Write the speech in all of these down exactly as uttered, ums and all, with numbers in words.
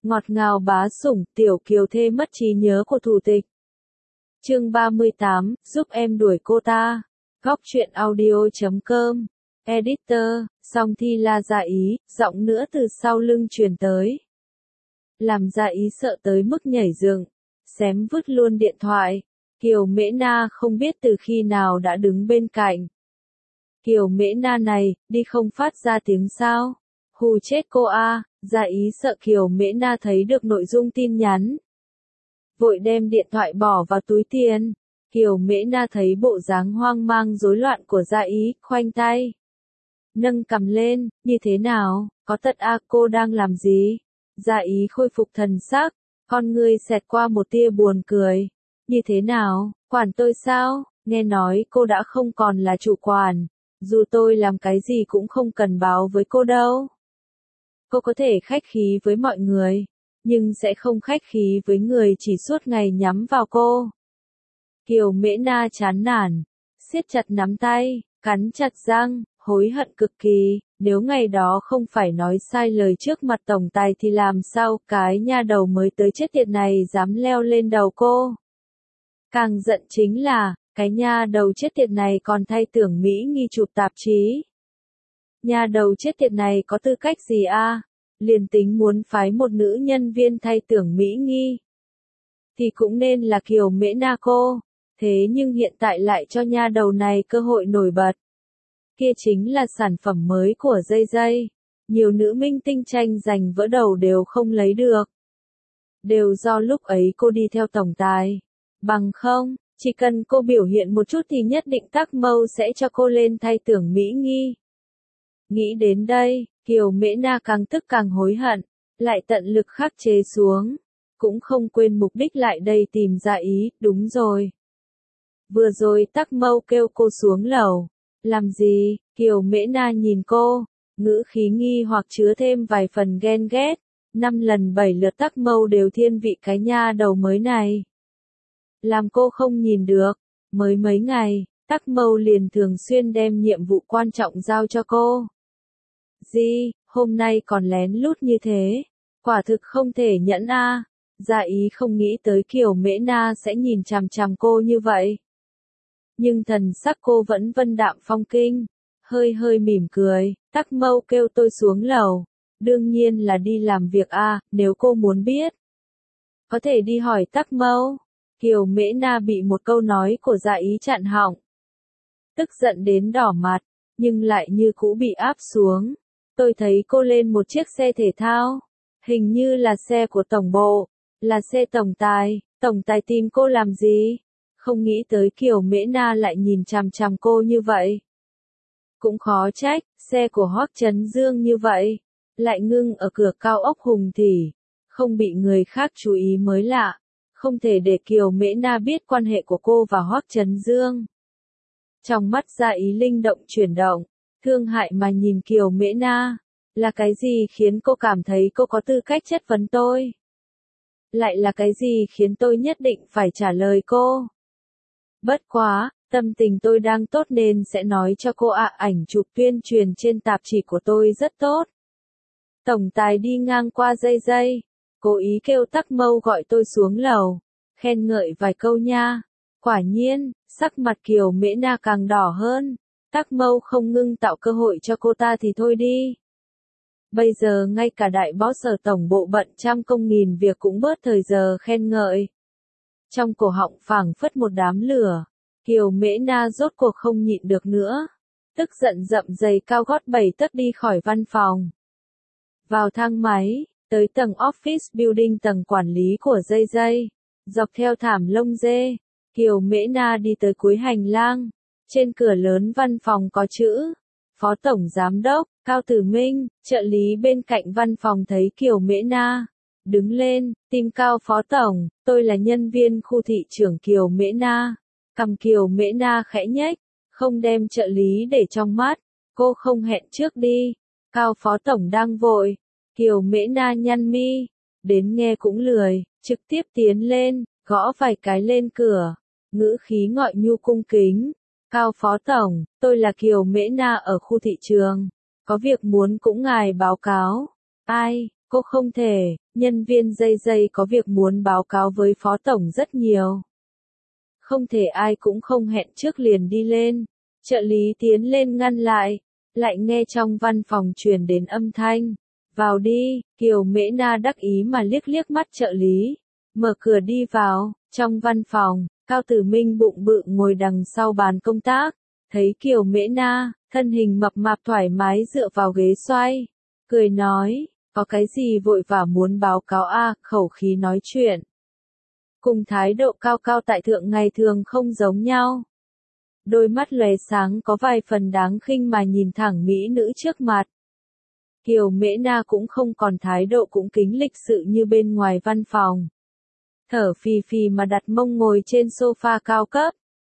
Ngọt ngào bá sủng, tiểu kiều thê mất trí nhớ của thủ tịch. Chương ba mươi tám, giúp em đuổi cô ta. Góc truyện audio chấm com. Editor, song thi la dạ ý, giọng nữa từ sau lưng truyền tới. Làm dạ ý sợ tới mức nhảy dựng, xém vứt luôn điện thoại. Kiều Mễ Na không biết từ khi nào đã đứng bên cạnh. Kiều Mễ Na này, đi không phát ra tiếng sao? Hù chết cô a, dạ ý sợ Kiều Mễ Na thấy được nội dung tin nhắn. Vội đem điện thoại bỏ vào túi tiền. Kiều Mễ Na thấy bộ dáng hoang mang rối loạn của dạ ý, khoanh tay. Nâng cằm lên, như thế nào, có tật a cô đang làm gì? Dạ ý khôi phục thần sắc, con ngươi xẹt qua một tia buồn cười. Như thế nào, quản tôi sao, nghe nói cô đã không còn là chủ quản, dù tôi làm cái gì cũng không cần báo với cô đâu. Cô có thể khách khí với mọi người, nhưng sẽ không khách khí với người chỉ suốt ngày nhắm vào cô. Kiều Mễ Na chán nản, siết chặt nắm tay, cắn chặt răng, hối hận cực kỳ, nếu ngày đó không phải nói sai lời trước mặt tổng tài thì làm sao cái nha đầu mới tới chết tiệt này dám leo lên đầu cô. Càng giận chính là, cái nha đầu chết tiệt này còn thay Tưởng Mỹ Nghi chụp tạp chí. Nha đầu chết tiệt này có tư cách gì a? Liền tính muốn phái một nữ nhân viên thay Tưởng Mỹ Nghi thì cũng nên là Kiều Mễ Na cô, thế nhưng hiện tại lại cho nha đầu này cơ hội nổi bật. Kia chính là sản phẩm mới của Dây Dây, nhiều nữ minh tinh tranh giành vỡ đầu đều không lấy được. Đều do lúc ấy cô đi theo tổng tài, bằng không, chỉ cần cô biểu hiện một chút thì nhất định Tắc Mâu sẽ cho cô lên thay Tưởng Mỹ Nghi. Nghĩ đến đây, Kiều Mễ Na càng tức càng hối hận, lại tận lực khắc chế xuống, cũng không quên mục đích lại đây tìm dạ ý, đúng rồi. Vừa rồi Tắc Mâu kêu cô xuống lầu, làm gì? Kiều Mễ Na nhìn cô, ngữ khí nghi hoặc chứa thêm vài phần ghen ghét, năm lần bảy lượt Tắc Mâu đều thiên vị cái nha đầu mới này. Làm cô không nhìn được, mới mấy ngày, Tắc Mâu liền thường xuyên đem nhiệm vụ quan trọng giao cho cô. Gì, hôm nay còn lén lút như thế, quả thực không thể nhẫn a. À. Dạ ý không nghĩ tới Kiều Mễ Na sẽ nhìn chằm chằm cô như vậy. Nhưng thần sắc cô vẫn vân đạm phong kinh, hơi hơi mỉm cười, Tắc Mâu kêu tôi xuống lầu, đương nhiên là đi làm việc a, à, nếu cô muốn biết. Có thể đi hỏi Tắc Mâu. Kiều Mễ Na bị một câu nói của dạ ý chặn họng. Tức giận đến đỏ mặt, nhưng lại như cũ bị áp xuống. Tôi thấy cô lên một chiếc xe thể thao, hình như là xe của tổng bộ, là xe tổng tài, tổng tài tìm cô làm gì? Không nghĩ tới Kiều Mễ Na lại nhìn chằm chằm cô như vậy. Cũng khó trách, xe của Hoắc Chấn Dương như vậy, lại ngưng ở cửa cao ốc Hùng Thỉ, không bị người khác chú ý mới lạ. Không thể để Kiều Mễ Na biết quan hệ của cô và Hoắc Chấn Dương. Trong mắt dạ ý linh động chuyển động, thương hại mà nhìn Kiều Mễ Na, là cái gì khiến cô cảm thấy cô có tư cách chất vấn tôi? Lại là cái gì khiến tôi nhất định phải trả lời cô? Bất quá, tâm tình tôi đang tốt nên sẽ nói cho cô ạ, ảnh chụp tuyên truyền trên tạp chí của tôi rất tốt. Tổng tài đi ngang qua Dây Dây, cố ý kêu Tắc Mâu gọi tôi xuống lầu, khen ngợi vài câu nha. Quả nhiên, sắc mặt Kiều Mễ Na càng đỏ hơn. Tắc Mâu không ngưng tạo cơ hội cho cô ta thì thôi đi. Bây giờ ngay cả đại boss ở tổng bộ bận trăm công nghìn việc cũng bớt thời giờ khen ngợi. Trong cổ họng phảng phất một đám lửa, Kiều Mễ Na rốt cuộc không nhịn được nữa. Tức giận dậm giày cao gót bảy tấc đi khỏi văn phòng. Vào thang máy, tới tầng office building tầng quản lý của Dây Dây. Dọc theo thảm lông dê, Kiều Mễ Na đi tới cuối hành lang. Trên cửa lớn văn phòng có chữ Phó Tổng Giám đốc, Cao Tử Minh. Trợ lý bên cạnh văn phòng thấy Kiều Mễ Na, đứng lên, tìm Cao Phó Tổng, tôi là nhân viên khu thị trưởng Kiều Mễ Na. Cằm Kiều Mễ Na khẽ nhếch, không đem trợ lý để trong mắt, cô không hẹn trước đi. Cao Phó Tổng đang vội. Kiều Mễ Na nhăn mi, đến nghe cũng lười, trực tiếp tiến lên, gõ vài cái lên cửa, ngữ khí ngọt nhu cung kính. Cao Phó Tổng, tôi là Kiều Mễ Na ở khu thị trường, có việc muốn cũng ngài báo cáo. Ai, cô không thể, nhân viên dây dây có việc muốn báo cáo với phó tổng rất nhiều. Không thể ai cũng không hẹn trước liền đi lên. Trợ lý tiến lên ngăn lại, lại nghe trong văn phòng truyền đến âm thanh. Vào đi, Kiều Mễ Na đắc ý mà liếc liếc mắt trợ lý. Mở cửa đi vào, trong văn phòng, Cao Tử Minh bụng bự ngồi đằng sau bàn công tác. Thấy Kiều Mễ Na, thân hình mập mạp thoải mái dựa vào ghế xoay. Cười nói, có cái gì vội vã muốn báo cáo a, khẩu khí nói chuyện. Cùng thái độ cao cao tại thượng ngày thường không giống nhau. Đôi mắt lóe sáng có vài phần đáng khinh mà nhìn thẳng mỹ nữ trước mặt. Kiều Mễ Na cũng không còn thái độ cũng kính lịch sự như bên ngoài văn phòng. Thở phì phì mà đặt mông ngồi trên sofa cao cấp.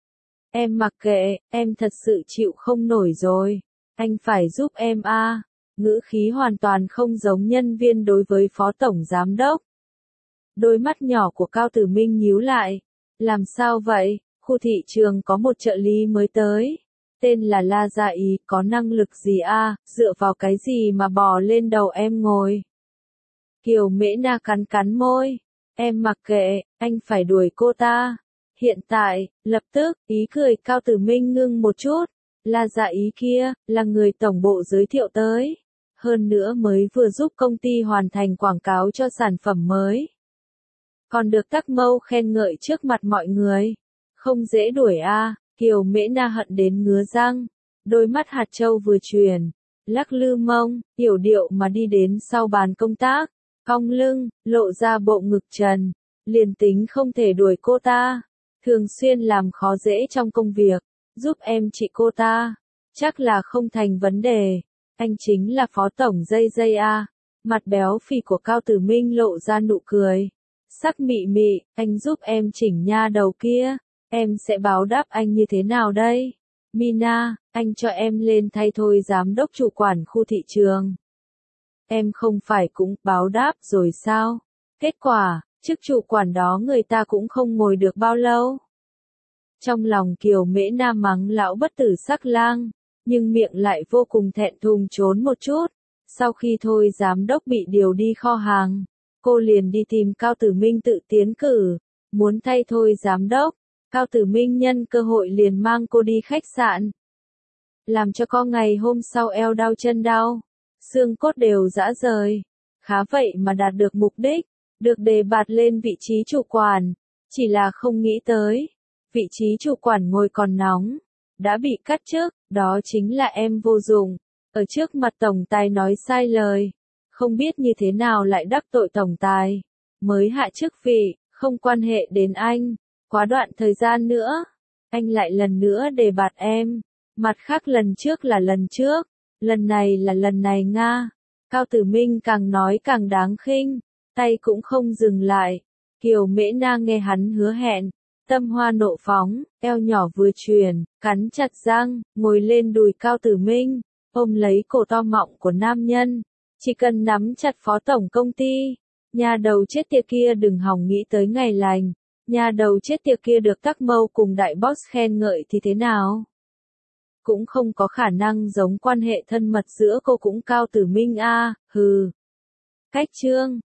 Em mặc kệ, em thật sự chịu không nổi rồi. Anh phải giúp em a. Ngữ khí hoàn toàn không giống nhân viên đối với phó tổng giám đốc. Đôi mắt nhỏ của Cao Tử Minh nhíu lại. Làm sao vậy? Khu thị trường có một trợ lý mới tới. Tên là La Gia Ý, có năng lực gì a? Dựa vào cái gì mà bò lên đầu em ngồi? Kiều Mễ Na cắn cắn môi. Em mặc kệ, anh phải đuổi cô ta. Hiện tại, lập tức, ý cười Cao Tử Minh ngưng một chút. La Gia Ý kia, là người tổng bộ giới thiệu tới. Hơn nữa mới vừa giúp công ty hoàn thành quảng cáo cho sản phẩm mới. Còn được Tắc Mâu khen ngợi trước mặt mọi người. Không dễ đuổi a. Kiều Mễ Na hận đến ngứa răng. Đôi mắt hạt châu vừa truyền. Lắc lư mông, yểu điệu mà đi đến sau bàn công tác. Cong lưng, lộ ra bộ ngực trần. Liền tính không thể đuổi cô ta. Thường xuyên làm khó dễ trong công việc. Giúp em chị cô ta. Chắc là không thành vấn đề. Anh chính là phó tổng dây dây a. Mặt béo phì của Cao Tử Minh lộ ra nụ cười. Sắc mị mị, anh giúp em chỉnh nha đầu kia. Em sẽ báo đáp anh như thế nào đây? Mina, anh cho em lên thay thôi giám đốc chủ quản khu thị trường. Em không phải cũng báo đáp rồi sao? Kết quả, chức chủ quản đó người ta cũng không ngồi được bao lâu. Trong lòng Kiều Mễ Na mắng lão bất tử sắc lang, nhưng miệng lại vô cùng thẹn thùng trốn một chút. Sau khi thôi giám đốc bị điều đi kho hàng, cô liền đi tìm Cao Tử Minh tự tiến cử, muốn thay thôi giám đốc. Cao Tử Minh nhân cơ hội liền mang cô đi khách sạn. Làm cho con ngày hôm sau eo đau chân đau, xương cốt đều rã rời. Khá vậy mà đạt được mục đích, được đề bạt lên vị trí chủ quản. Chỉ là không nghĩ tới, vị trí chủ quản ngồi còn nóng, đã bị cắt chức, đó chính là em vô dụng. Ở trước mặt tổng tài nói sai lời, không biết như thế nào lại đắc tội tổng tài. Mới hạ chức vị, không quan hệ đến anh. Quá đoạn thời gian nữa, anh lại lần nữa đề bạt em. Mặt khác lần trước là lần trước, lần này là lần này nga. Cao Tử Minh càng nói càng đáng khinh, tay cũng không dừng lại. Kiều Mễ Na nghe hắn hứa hẹn, tâm hoa nộ phóng, eo nhỏ vừa truyền, cắn chặt răng, ngồi lên đùi Cao Tử Minh, ôm lấy cổ to mọng của nam nhân. Chỉ cần nắm chặt phó tổng công ty, nhà đầu chết tiệt kia đừng hòng nghĩ tới ngày lành. Nhà đầu chết tiệt kia được Tắc Mâu cùng đại boss khen ngợi thì thế nào? Cũng không có khả năng giống quan hệ thân mật giữa cô cũng Cao Tử Minh a, hừ. Cách chương